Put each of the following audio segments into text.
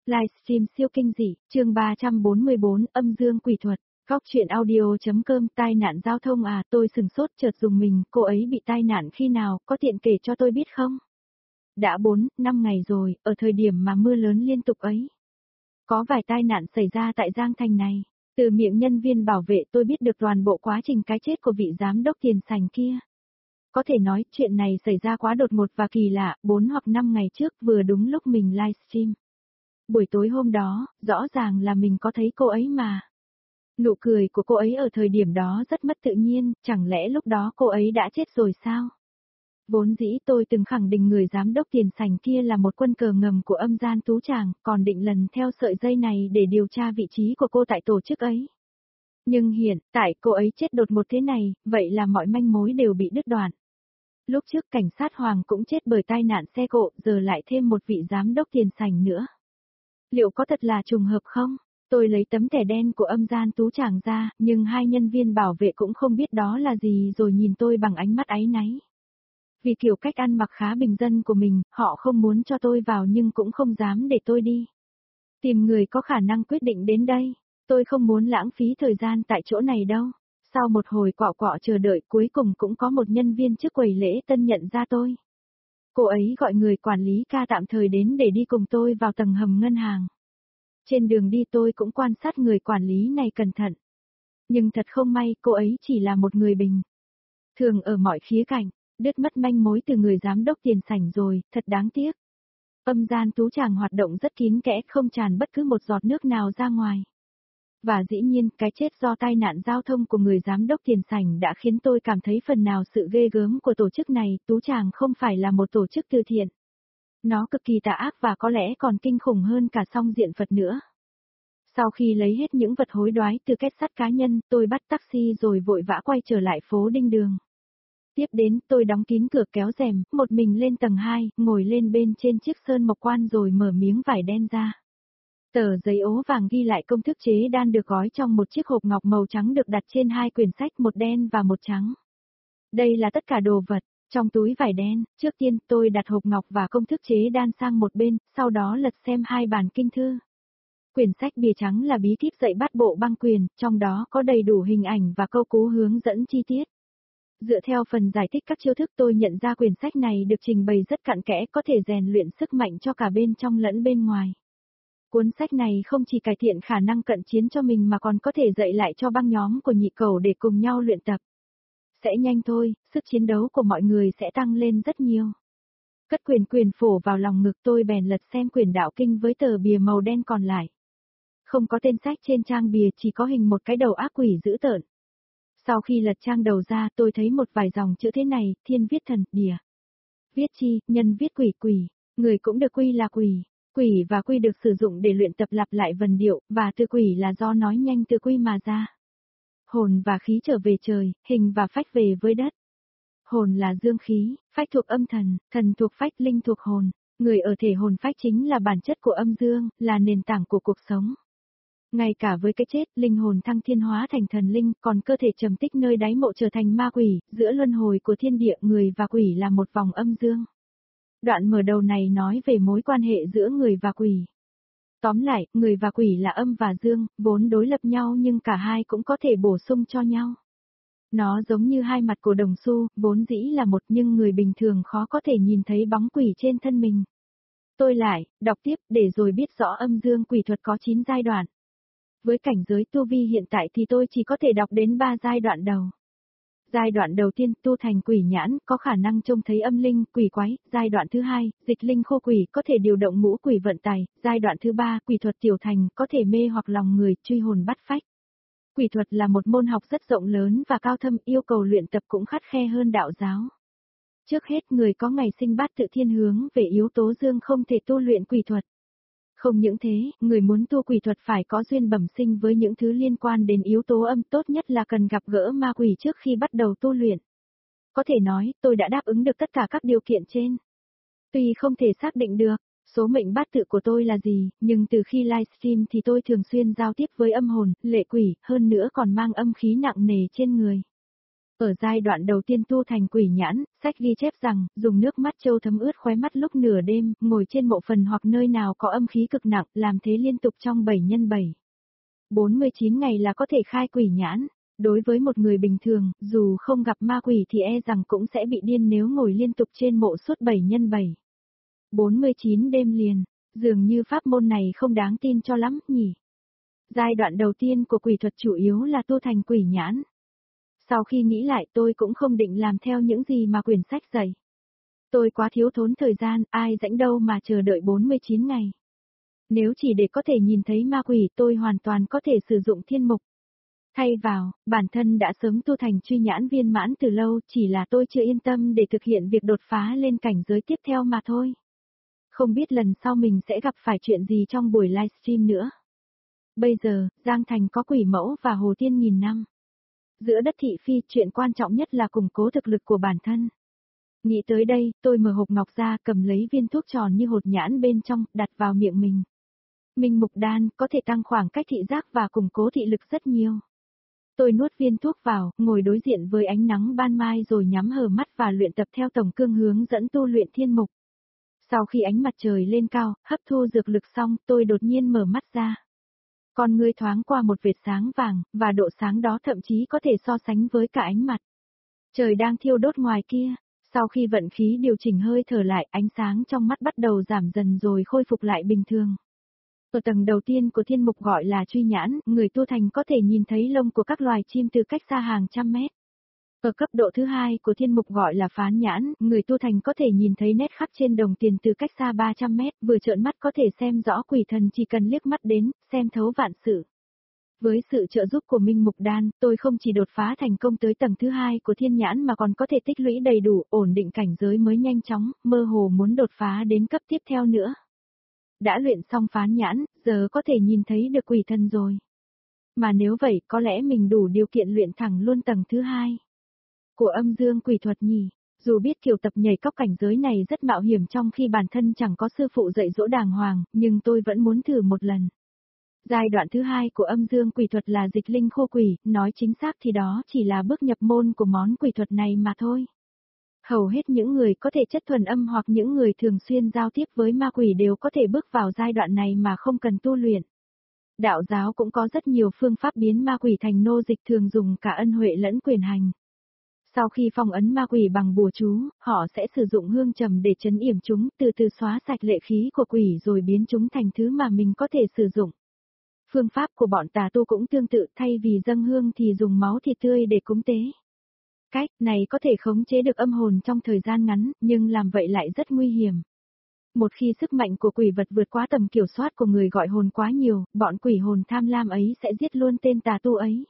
Livestream siêu kinh dị, chương 344, âm dương quỷ thuật. Góc truyện audio.com. Tai nạn giao thông à? Tôi sừng sốt chợt dùng mình, cô ấy bị tai nạn khi nào, có tiện kể cho tôi biết không? Đã 4-5 ngày rồi, ở thời điểm mà mưa lớn liên tục ấy. Có vài tai nạn xảy ra tại Giang Thành này. Từ miệng nhân viên bảo vệ tôi biết được toàn bộ quá trình cái chết của vị giám đốc tiền sành kia. Có thể nói chuyện này xảy ra quá đột ngột và kỳ lạ, 4 hoặc 5 ngày trước vừa đúng lúc mình livestream. Buổi tối hôm đó, rõ ràng là mình có thấy cô ấy mà. Nụ cười của cô ấy ở thời điểm đó rất mất tự nhiên, chẳng lẽ lúc đó cô ấy đã chết rồi sao? Vốn dĩ tôi từng khẳng định người giám đốc tiền sành kia là một quân cờ ngầm của âm gian tú tràng, còn định lần theo sợi dây này để điều tra vị trí của cô tại tổ chức ấy. Nhưng hiện tại cô ấy chết đột ngột thế này, vậy là mọi manh mối đều bị đứt đoạn. Lúc trước cảnh sát Hoàng cũng chết bởi tai nạn xe cộ, giờ lại thêm một vị giám đốc tiền sành nữa. Liệu có thật là trùng hợp không? Tôi lấy tấm thẻ đen của âm gian tú tràng ra, nhưng hai nhân viên bảo vệ cũng không biết đó là gì rồi nhìn tôi bằng ánh mắt áy náy. Vì kiểu cách ăn mặc khá bình dân của mình, họ không muốn cho tôi vào nhưng cũng không dám để tôi đi. Tìm người có khả năng quyết định đến đây, tôi không muốn lãng phí thời gian tại chỗ này đâu. Sau một hồi quọ quọ chờ đợi cuối cùng cũng có một nhân viên trước quầy lễ tân nhận ra tôi. Cô ấy gọi người quản lý ca tạm thời đến để đi cùng tôi vào tầng hầm ngân hàng. Trên đường đi tôi cũng quan sát người quản lý này cẩn thận. Nhưng thật không may cô ấy chỉ là một người bình thường ở mọi khía cạnh, đứt mất manh mối từ người giám đốc tiền sảnh rồi, thật đáng tiếc. Âm gian tú tràng hoạt động rất kín kẽ, không tràn bất cứ một giọt nước nào ra ngoài. Và dĩ nhiên, cái chết do tai nạn giao thông của người giám đốc tiền sảnh đã khiến tôi cảm thấy phần nào sự ghê gớm của tổ chức này, tú tràng không phải là một tổ chức từ thiện. Nó cực kỳ tà ác và có lẽ còn kinh khủng hơn cả song diện Phật nữa. Sau khi lấy hết những vật hối đoái từ kết sắt cá nhân, tôi bắt taxi rồi vội vã quay trở lại phố Đinh Đường. Tiếp đến, tôi đóng kín cửa kéo rèm, một mình lên tầng 2, ngồi lên bên trên chiếc sơn mộc quan rồi mở miếng vải đen ra. Tờ giấy ố vàng ghi lại công thức chế đan được gói trong một chiếc hộp ngọc màu trắng được đặt trên hai quyển sách, một đen và một trắng. Đây là tất cả đồ vật. Trong túi vải đen, trước tiên tôi đặt hộp ngọc và công thức chế đan sang một bên, sau đó lật xem hai bản kinh thư. Quyển sách bìa trắng là bí kíp dạy bắt bộ băng quyền, trong đó có đầy đủ hình ảnh và câu cú hướng dẫn chi tiết. Dựa theo phần giải thích các chiêu thức tôi nhận ra quyển sách này được trình bày rất cặn kẽ, có thể rèn luyện sức mạnh cho cả bên trong lẫn bên ngoài. Cuốn sách này không chỉ cải thiện khả năng cận chiến cho mình mà còn có thể dạy lại cho băng nhóm của nhị cẩu để cùng nhau luyện tập. Sẽ nhanh thôi, sức chiến đấu của mọi người sẽ tăng lên rất nhiều. Cất quyển phổ vào lòng ngực tôi bèn lật xem quyển đạo kinh với tờ bìa màu đen còn lại. Không có tên sách trên trang bìa, chỉ có hình một cái đầu ác quỷ dữ tợn. Sau khi lật trang đầu ra tôi thấy một vài dòng chữ thế này: thiên viết thần, địa viết chi, nhân viết quỷ, quỷ, người cũng được quy là quỷ. Quỷ và quy được sử dụng để luyện tập lặp lại vần điệu, và từ quỷ là do nói nhanh từ quy mà ra. Hồn và khí trở về trời, hình và phách về với đất. Hồn là dương khí, phách thuộc âm thần, thần thuộc phách, linh thuộc hồn. Người ở thể hồn phách chính là bản chất của âm dương, là nền tảng của cuộc sống. Ngay cả với cái chết, linh hồn thăng thiên hóa thành thần linh, còn cơ thể trầm tích nơi đáy mộ trở thành ma quỷ, giữa luân hồi của thiên địa người và quỷ là một vòng âm dương. Đoạn mở đầu này nói về mối quan hệ giữa người và quỷ. Tóm lại, người và quỷ là âm và dương, vốn đối lập nhau nhưng cả hai cũng có thể bổ sung cho nhau. Nó giống như hai mặt của đồng xu, vốn dĩ là một nhưng người bình thường khó có thể nhìn thấy bóng quỷ trên thân mình. Tôi lại, đọc tiếp để rồi biết rõ âm dương quỷ thuật có 9 giai đoạn. Với cảnh giới tu vi hiện tại thì tôi chỉ có thể đọc đến 3 giai đoạn đầu. Giai đoạn đầu tiên, tu thành quỷ nhãn, có khả năng trông thấy âm linh, quỷ quái. Giai đoạn thứ hai, dịch linh khô quỷ, có thể điều động ngũ quỷ vận tài. Giai đoạn thứ ba, quỷ thuật tiểu thành, có thể mê hoặc lòng người, truy hồn bắt phách. Quỷ thuật là một môn học rất rộng lớn và cao thâm, yêu cầu luyện tập cũng khắt khe hơn đạo giáo. Trước hết, người có ngày sinh bát tự thiên hướng về yếu tố dương không thể tu luyện quỷ thuật. Không những thế, người muốn tu quỷ thuật phải có duyên bẩm sinh với những thứ liên quan đến yếu tố âm, tốt nhất là cần gặp gỡ ma quỷ trước khi bắt đầu tu luyện. Có thể nói, tôi đã đáp ứng được tất cả các điều kiện trên. Tuy không thể xác định được số mệnh bát tự của tôi là gì, nhưng từ khi livestream thì tôi thường xuyên giao tiếp với âm hồn, lệ quỷ, hơn nữa còn mang âm khí nặng nề trên người. Ở giai đoạn đầu tiên tu thành quỷ nhãn, sách ghi chép rằng, dùng nước mắt trâu thấm ướt khóe mắt lúc nửa đêm, ngồi trên mộ phần hoặc nơi nào có âm khí cực nặng, làm thế liên tục trong 7 x 7. 49 ngày là có thể khai quỷ nhãn. Đối với một người bình thường, dù không gặp ma quỷ thì e rằng cũng sẽ bị điên nếu ngồi liên tục trên mộ suốt 7 x 7. 49 đêm liền, dường như pháp môn này không đáng tin cho lắm, nhỉ. Giai đoạn đầu tiên của quỷ thuật chủ yếu là tu thành quỷ nhãn. Sau khi nghĩ lại tôi cũng không định làm theo những gì mà quyển sách dạy. Tôi quá thiếu thốn thời gian, ai rảnh đâu mà chờ đợi 49 ngày. Nếu chỉ để có thể nhìn thấy ma quỷ tôi hoàn toàn có thể sử dụng thiên mục. Thay vào, bản thân đã sớm tu thành truy nhãn viên mãn từ lâu, chỉ là tôi chưa yên tâm để thực hiện việc đột phá lên cảnh giới tiếp theo mà thôi. Không biết lần sau mình sẽ gặp phải chuyện gì trong buổi livestream nữa. Bây giờ, Giang Thành có quỷ mẫu và Hồ Tiên nghìn năm. Giữa đất thị phi, chuyện quan trọng nhất là củng cố thực lực của bản thân. Nghĩ tới đây, tôi mở hộp ngọc ra, cầm lấy viên thuốc tròn như hột nhãn bên trong, đặt vào miệng mình. Minh mục đan, có thể tăng khoảng cách thị giác và củng cố thị lực rất nhiều. Tôi nuốt viên thuốc vào, ngồi đối diện với ánh nắng ban mai rồi nhắm hờ mắt và luyện tập theo tổng cương hướng dẫn tu luyện thiên mục. Sau khi ánh mặt trời lên cao, hấp thu dược lực xong, tôi đột nhiên mở mắt ra. Con ngươi thoáng qua một vệt sáng vàng, và độ sáng đó thậm chí có thể so sánh với cả ánh mặt trời đang thiêu đốt ngoài kia. Sau khi vận khí điều chỉnh hơi thở lại, ánh sáng trong mắt bắt đầu giảm dần rồi khôi phục lại bình thường. Ở tầng đầu tiên của thiên mục gọi là truy nhãn, người tu thành có thể nhìn thấy lông của các loài chim từ cách xa hàng trăm mét. Ở cấp độ thứ hai của thiên mục gọi là phán nhãn, người tu thành có thể nhìn thấy nét khắc trên đồng tiền từ cách xa 300 mét, vừa trợn mắt có thể xem rõ quỷ thần chỉ cần liếc mắt đến, xem thấu vạn sự. Với sự trợ giúp của Minh Mục Đan, tôi không chỉ đột phá thành công tới tầng thứ hai của thiên nhãn mà còn có thể tích lũy đầy đủ, ổn định cảnh giới mới nhanh chóng, mơ hồ muốn đột phá đến cấp tiếp theo nữa. Đã luyện xong phán nhãn, giờ có thể nhìn thấy được quỷ thần rồi. Mà nếu vậy, có lẽ mình đủ điều kiện luyện thẳng luôn tầng thứ hai của âm dương quỷ thuật nhỉ. Dù biết kiểu tập nhảy cóc cảnh giới này rất mạo hiểm trong khi bản thân chẳng có sư phụ dạy dỗ đàng hoàng, nhưng tôi vẫn muốn thử một lần. Giai đoạn thứ hai của âm dương quỷ thuật là dịch linh khô quỷ, nói chính xác thì đó chỉ là bước nhập môn của món quỷ thuật này mà thôi. Hầu hết những người có thể chất thuần âm hoặc những người thường xuyên giao tiếp với ma quỷ đều có thể bước vào giai đoạn này mà không cần tu luyện. Đạo giáo cũng có rất nhiều phương pháp biến ma quỷ thành nô dịch, thường dùng cả ân huệ lẫn quyền hành. Sau khi phong ấn ma quỷ bằng bùa chú, họ sẽ sử dụng hương trầm để trấn yểm chúng, từ từ xóa sạch lệ khí của quỷ rồi biến chúng thành thứ mà mình có thể sử dụng. Phương pháp của bọn tà tu cũng tương tự, thay vì dâng hương thì dùng máu thịt tươi để cúng tế. Cách này có thể khống chế được âm hồn trong thời gian ngắn, nhưng làm vậy lại rất nguy hiểm. Một khi sức mạnh của quỷ vật vượt quá tầm kiểm soát của người gọi hồn quá nhiều, bọn quỷ hồn tham lam ấy sẽ giết luôn tên tà tu ấy.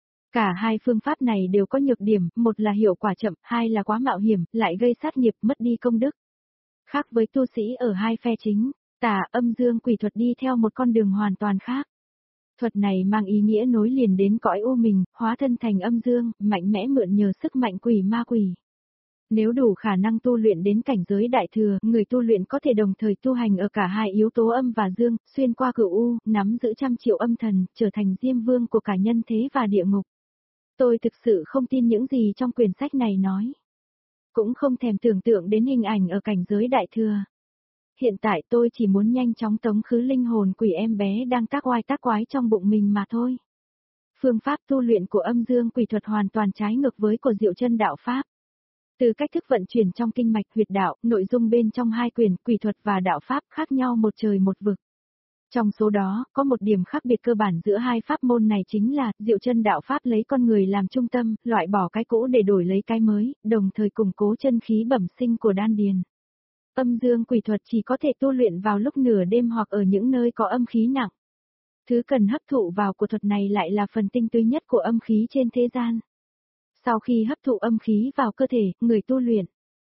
Cả hai phương pháp này đều có nhược điểm, một là hiệu quả chậm, hai là quá mạo hiểm, lại gây sát nghiệp, mất đi công đức. Khác với tu sĩ ở hai phe chính, tà âm dương quỷ thuật đi theo một con đường hoàn toàn khác. Thuật này mang ý nghĩa nối liền đến cõi u mình, hóa thân thành âm dương, mạnh mẽ mượn nhờ sức mạnh quỷ ma quỷ. Nếu đủ khả năng tu luyện đến cảnh giới đại thừa, người tu luyện có thể đồng thời tu hành ở cả hai yếu tố âm và dương, xuyên qua cửu u, nắm giữ trăm triệu âm thần, trở thành diêm vương của cả nhân thế và địa ngục. Tôi thực sự không tin những gì trong quyển sách này nói. Cũng không thèm tưởng tượng đến hình ảnh ở cảnh giới đại thừa. Hiện tại tôi chỉ muốn nhanh chóng tống khứ linh hồn quỷ em bé đang tác oai tác quái trong bụng mình mà thôi. Phương pháp tu luyện của âm dương quỷ thuật hoàn toàn trái ngược với của Diệu Chân đạo pháp. Từ cách thức vận chuyển trong kinh mạch huyệt đạo, nội dung bên trong hai quyển quỷ thuật và đạo pháp khác nhau một trời một vực. Trong số đó, có một điểm khác biệt cơ bản giữa hai pháp môn này chính là, Diệu Chân đạo pháp lấy con người làm trung tâm, loại bỏ cái cũ để đổi lấy cái mới, đồng thời củng cố chân khí bẩm sinh của đan điền. Âm dương quỷ thuật chỉ có thể tu luyện vào lúc nửa đêm hoặc ở những nơi có âm khí nặng. Thứ cần hấp thụ vào của thuật này lại là phần tinh túy nhất của âm khí trên thế gian. Sau khi hấp thụ âm khí vào cơ thể, người tu luyện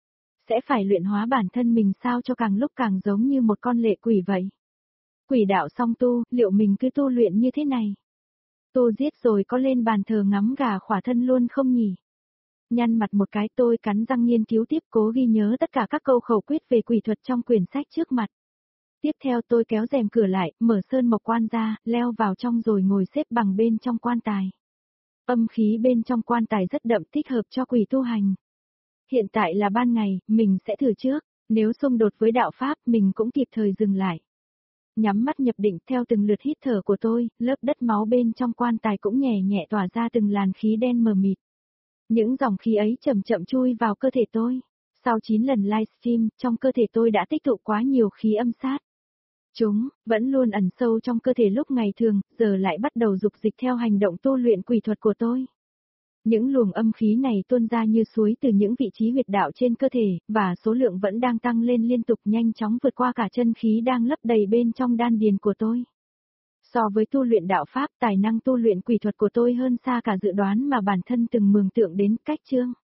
sẽ phải luyện hóa bản thân mình sao cho càng lúc càng giống như một con lệ quỷ vậy. Quỷ đạo song tu, liệu mình cứ tu luyện như thế này? Tu giết rồi có lên bàn thờ ngắm gà khỏa thân luôn không nhỉ? Nhăn mặt một cái, tôi cắn răng nghiên cứu tiếp, cố ghi nhớ tất cả các câu khẩu quyết về quỷ thuật trong quyển sách trước mặt. Tiếp theo tôi kéo rèm cửa lại, mở sơn mộc quan ra, leo vào trong rồi ngồi xếp bằng bên trong quan tài. Âm khí bên trong quan tài rất đậm, thích hợp cho quỷ tu hành. Hiện tại là ban ngày, mình sẽ thử trước, nếu xung đột với đạo pháp mình cũng kịp thời dừng lại. Nhắm mắt nhập định theo từng lượt hít thở của tôi, lớp đất máu bên trong quan tài cũng nhẹ nhẹ tỏa ra từng làn khí đen mờ mịt. Những dòng khí ấy chậm chậm chui vào cơ thể tôi. Sau 9 lần livestream, trong cơ thể tôi đã tích tụ quá nhiều khí âm sát. Chúng vẫn luôn ẩn sâu trong cơ thể lúc ngày thường, giờ lại bắt đầu dục dịch theo hành động tu luyện quỷ thuật của tôi. Những luồng âm khí này tuôn ra như suối từ những vị trí huyệt đạo trên cơ thể, và số lượng vẫn đang tăng lên liên tục, nhanh chóng vượt qua cả chân khí đang lấp đầy bên trong đan điền của tôi. So với tu luyện đạo pháp, tài năng tu luyện quỷ thuật của tôi hơn xa cả dự đoán mà bản thân từng mường tượng đến. Cách chương